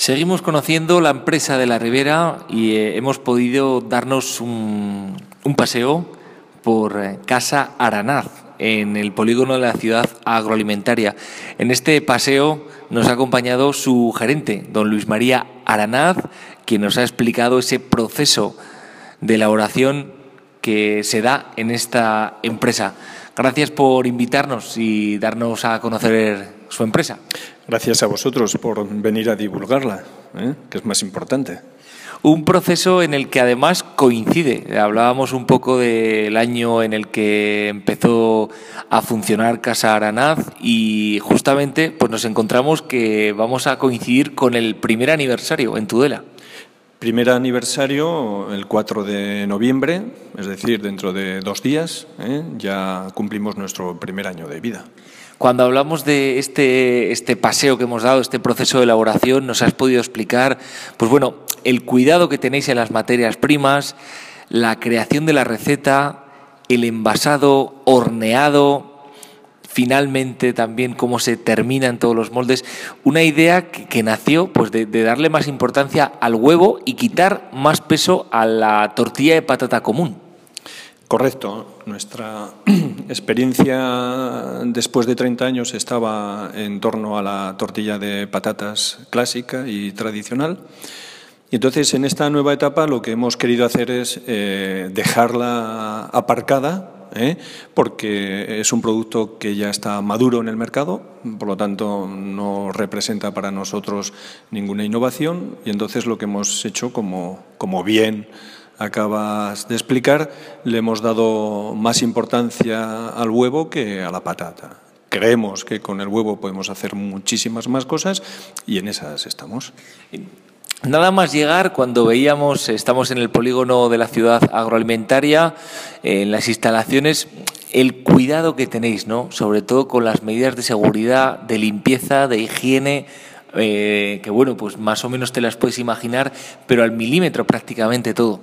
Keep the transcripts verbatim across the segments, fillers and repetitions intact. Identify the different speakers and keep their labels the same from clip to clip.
Speaker 1: Seguimos conociendo la empresa de la Ribera y eh, hemos podido darnos un, un paseo por eh, Casa Aranaz, en el polígono de la ciudad agroalimentaria. En este paseo nos ha acompañado su gerente, don Luis María Aranaz, quien nos ha explicado ese proceso de elaboración que se da en esta empresa. Gracias por invitarnos y darnos a conocer su empresa.
Speaker 2: Gracias a vosotros por venir a divulgarla, ¿eh? que es más importante.
Speaker 1: Un proceso en el que además coincide. Hablábamos un poco del año en el que empezó a funcionar Casa Aranaz y justamente pues nos encontramos que vamos a coincidir con el primer aniversario en Tudela.
Speaker 2: Primer aniversario el cuatro de noviembre, es decir, dentro de dos días, ¿eh? ya cumplimos nuestro primer año de vida.
Speaker 1: Cuando hablamos de este, este paseo que hemos dado, este proceso de elaboración, nos has podido explicar, pues bueno, el cuidado que tenéis en las materias primas, la creación de la receta, el envasado, horneado, finalmente también cómo se terminan todos los moldes. Una idea que, que nació pues de, de darle más importancia al huevo y quitar más peso a la tortilla de patata común.
Speaker 2: Correcto. Nuestra experiencia después de treinta años estaba en torno a la tortilla de patatas clásica y tradicional. Y entonces, en esta nueva etapa, lo que hemos querido hacer es eh, dejarla aparcada, ¿eh? porque es un producto que ya está maduro en el mercado, por lo tanto, no representa para nosotros ninguna innovación. Y entonces, lo que hemos hecho, como, como bien acabas de explicar, le hemos dado más importancia al huevo que a la patata. Creemos que con el huevo podemos hacer muchísimas más cosas y en esas estamos.
Speaker 1: Nada más llegar, cuando veíamos, estamos en el polígono de la ciudad agroalimentaria, en las instalaciones, el cuidado que tenéis, ¿no? Sobre todo con las medidas de seguridad, de limpieza, de higiene, eh, que bueno, pues más o menos te las puedes imaginar, pero al milímetro prácticamente todo.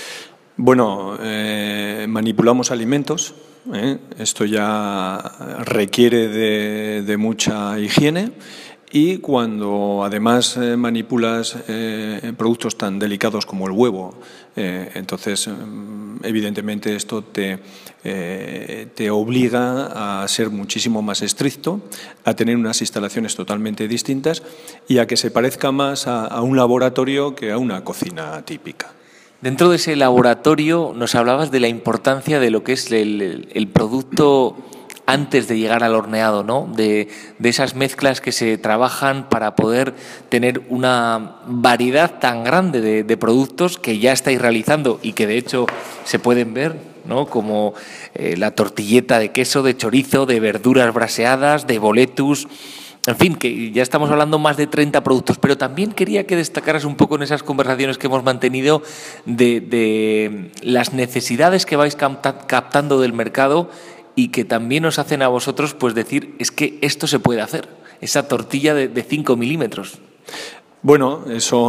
Speaker 2: Bueno, eh, manipulamos alimentos, ¿eh? esto ya requiere de, de mucha higiene. Y cuando además eh, manipulas eh, productos tan delicados como el huevo, eh, entonces evidentemente esto te, eh, te obliga a ser muchísimo más estricto, a tener unas instalaciones totalmente distintas y a que se parezca más a, a un laboratorio que a una cocina típica.
Speaker 1: Dentro de ese laboratorio nos hablabas de la importancia de lo que es el, el producto antes de llegar al horneado, ¿no? De, de esas mezclas que se trabajan para poder tener una variedad tan grande de, de productos que ya estáis realizando y que de hecho se pueden ver, ¿no? Como eh, la tortilleta de queso, de chorizo, de verduras braseadas, de boletus. En fin, que ya estamos hablando más de treinta productos, pero también quería que destacaras un poco en esas conversaciones que hemos mantenido de, de las necesidades que vais captando del mercado y que también os hacen a vosotros pues decir, es que esto se puede hacer, esa tortilla de, de cinco milímetros.
Speaker 2: Bueno, eso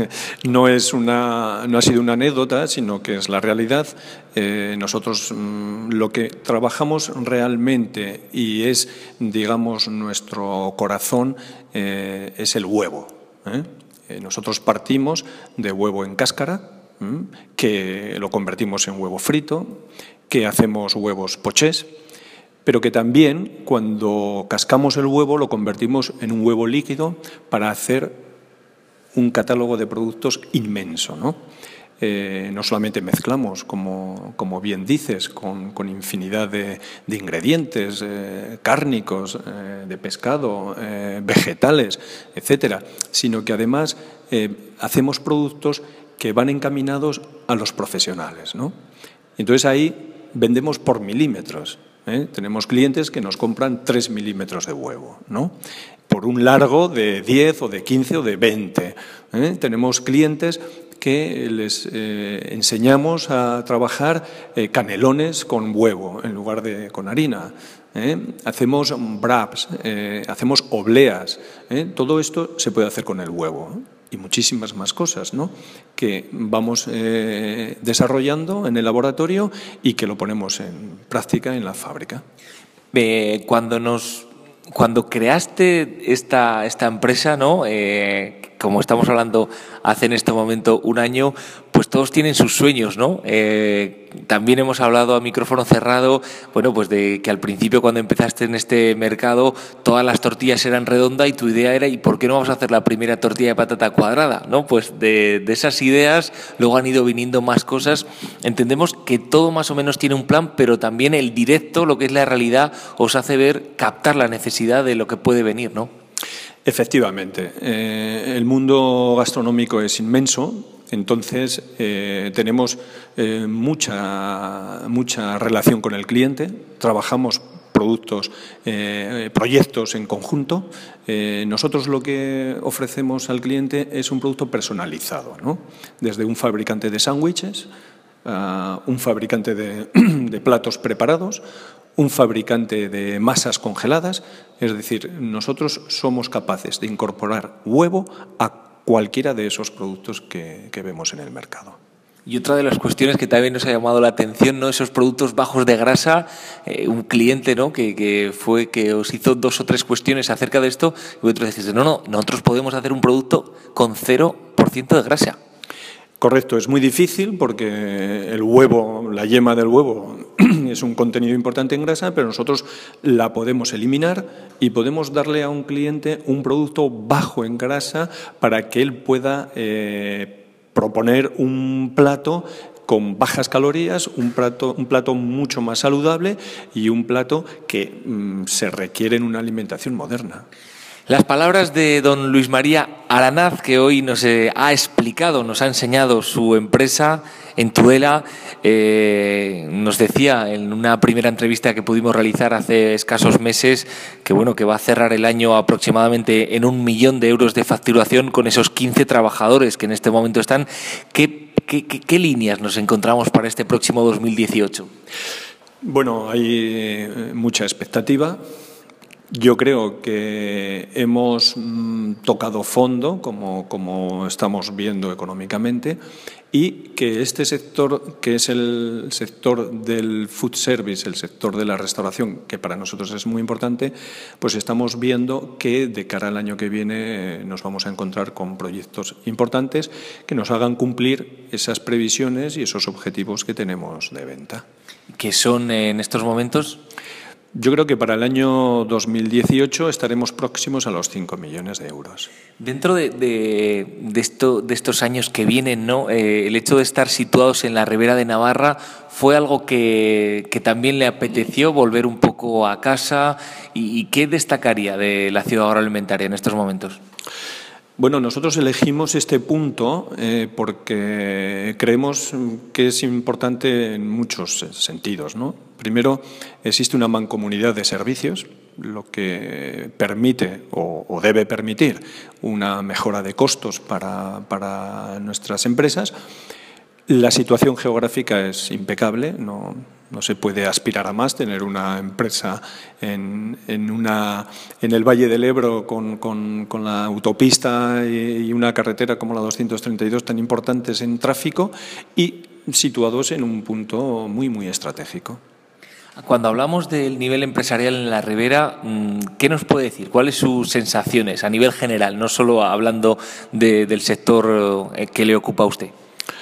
Speaker 2: no es una, no ha sido una anécdota, sino que es la realidad. Eh, nosotros mmm, lo que trabajamos realmente y es, digamos, nuestro corazón eh, es el huevo. ¿eh? Eh, nosotros partimos de huevo en cáscara, ¿eh? que lo convertimos en huevo frito, que hacemos huevos pochés, pero que también cuando cascamos el huevo lo convertimos en un huevo líquido para hacer un catálogo de productos inmenso, ¿no? Eh, no solamente mezclamos, como, como bien dices, con, con infinidad de, de ingredientes eh, cárnicos, eh, de pescado, eh, vegetales, etcétera, sino que además eh, hacemos productos que van encaminados a los profesionales, ¿no? Entonces ahí vendemos por milímetros. ¿eh? Tenemos clientes que nos compran tres milímetros de huevo, ¿no? Por un largo de diez o de quince o de veinte. ¿eh? Tenemos clientes que les eh, enseñamos a trabajar eh, canelones con huevo en lugar de con harina. ¿eh? Hacemos wraps, eh, hacemos obleas. ¿eh? Todo esto se puede hacer con el huevo. ¿eh? Y muchísimas más cosas, ¿no? que vamos eh, desarrollando en el laboratorio y que lo ponemos en práctica en la fábrica.
Speaker 1: Eh, cuando nos, cuando creaste esta, esta empresa, ¿no? Eh, como estamos hablando hace en este momento un año, pues todos tienen sus sueños, ¿no? Eh, también hemos hablado a micrófono cerrado, bueno, pues de que al principio cuando empezaste en este mercado todas las tortillas eran redondas y tu idea era, ¿y por qué no vamos a hacer la primera tortilla de patata cuadrada? ¿No? Pues de, de esas ideas luego han ido viniendo más cosas. Entendemos que todo más o menos tiene un plan, pero también el directo, lo que es la realidad, os hace ver, captar la necesidad de lo que puede venir, ¿no?
Speaker 2: Efectivamente. Eh, el mundo gastronómico es inmenso. Entonces, eh, tenemos eh, mucha, mucha relación con el cliente, trabajamos productos, eh, proyectos en conjunto. Eh, nosotros lo que ofrecemos al cliente es un producto personalizado, ¿no? Desde un fabricante de sándwiches, a un fabricante de, de platos preparados, un fabricante de masas congeladas. Es decir, nosotros somos capaces de incorporar huevo a cualquiera de esos productos que, que vemos en el mercado.
Speaker 1: Y otra de las cuestiones que también nos ha llamado la atención, ¿no? Esos productos bajos de grasa, eh, un cliente, ¿no? que, que fue que os hizo dos o tres cuestiones acerca de esto y vosotros decís, no, no, nosotros podemos hacer un producto con cero por ciento de grasa.
Speaker 2: Correcto, es muy difícil porque el huevo, la yema del huevo es un contenido importante en grasa, pero nosotros la podemos eliminar y podemos darle a un cliente un producto bajo en grasa para que él pueda eh, proponer un plato con bajas calorías, un plato, un plato mucho más saludable y un plato que mm, se requiere en una alimentación moderna.
Speaker 1: Las palabras de don Luis María Aranaz, que hoy nos eh, ha explicado, nos ha enseñado su empresa en Tudela, eh, nos decía en una primera entrevista que pudimos realizar hace escasos meses que bueno que va a cerrar el año aproximadamente en un millón de euros de facturación con esos quince trabajadores que en este momento están. ¿Qué, qué, qué, qué líneas nos encontramos para este próximo dos mil dieciocho?
Speaker 2: Bueno, hay mucha expectativa. Yo creo que hemos mm, tocado fondo, como, como estamos viendo económicamente, y que este sector, que es el sector del food service, el sector de la restauración, que para nosotros es muy importante, pues estamos viendo que de cara al año que viene nos vamos a encontrar con proyectos importantes que nos hagan cumplir esas previsiones y esos objetivos que tenemos de venta.
Speaker 1: ¿Qué son en estos momentos?
Speaker 2: Yo creo que para el año dos mil dieciocho estaremos próximos a los cinco millones de euros.
Speaker 1: Dentro de, de, de, esto, de estos años que vienen, ¿no? Eh, el hecho de estar situados en la Ribera de Navarra fue algo que, que también le apeteció volver un poco a casa. ¿Y, y qué destacaría de la ciudad agroalimentaria en estos momentos?
Speaker 2: Bueno, nosotros elegimos este punto eh, porque creemos que es importante en muchos sentidos, ¿no? Primero, existe una mancomunidad de servicios, lo que permite o, o debe permitir una mejora de costos para, para nuestras empresas. La situación geográfica es impecable, no, no se puede aspirar a más, tener una empresa en, en, una, en el Valle del Ebro con, con, con la autopista y, y una carretera como la doscientos treinta y dos tan importantes en tráfico y situados en un punto muy, muy estratégico.
Speaker 1: Cuando hablamos del nivel empresarial en la Ribera, ¿qué nos puede decir? ¿Cuáles sus sensaciones a nivel general, no solo hablando de, del sector que le ocupa a usted?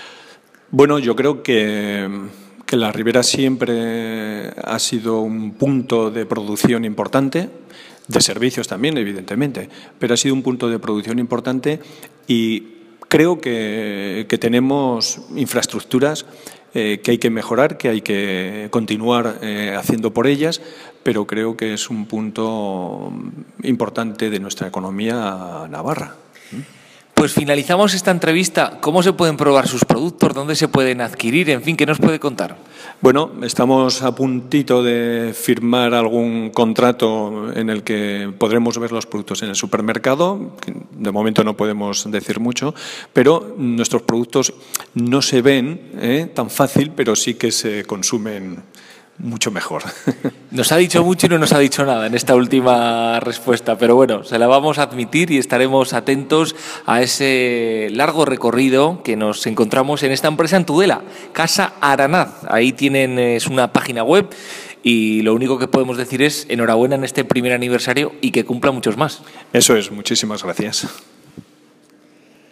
Speaker 2: Bueno, yo creo que, que la Ribera siempre ha sido un punto de producción importante, de servicios también, evidentemente, pero ha sido un punto de producción importante y creo que, que tenemos infraestructuras eh, que hay que mejorar, que hay que continuar eh, haciendo por ellas, pero creo que es un punto importante de nuestra economía navarra.
Speaker 1: Pues finalizamos esta entrevista. ¿Cómo se pueden probar sus productos? ¿Dónde se pueden adquirir? En fin, ¿qué nos puede contar?
Speaker 2: Bueno, estamos a puntito de firmar algún contrato en el que podremos ver los productos en el supermercado. De momento no podemos decir mucho, pero nuestros productos no se ven eh, tan fácil, pero sí que se consumen mucho mejor.
Speaker 1: Nos ha dicho mucho y no nos ha dicho nada en esta última respuesta, pero bueno, se la vamos a admitir y estaremos atentos a ese largo recorrido que nos encontramos en esta empresa en Tudela, Casa Aranaz. Ahí tienen, es una página web y lo único que podemos decir es enhorabuena en este primer aniversario y que cumpla muchos más.
Speaker 2: Eso es, muchísimas gracias.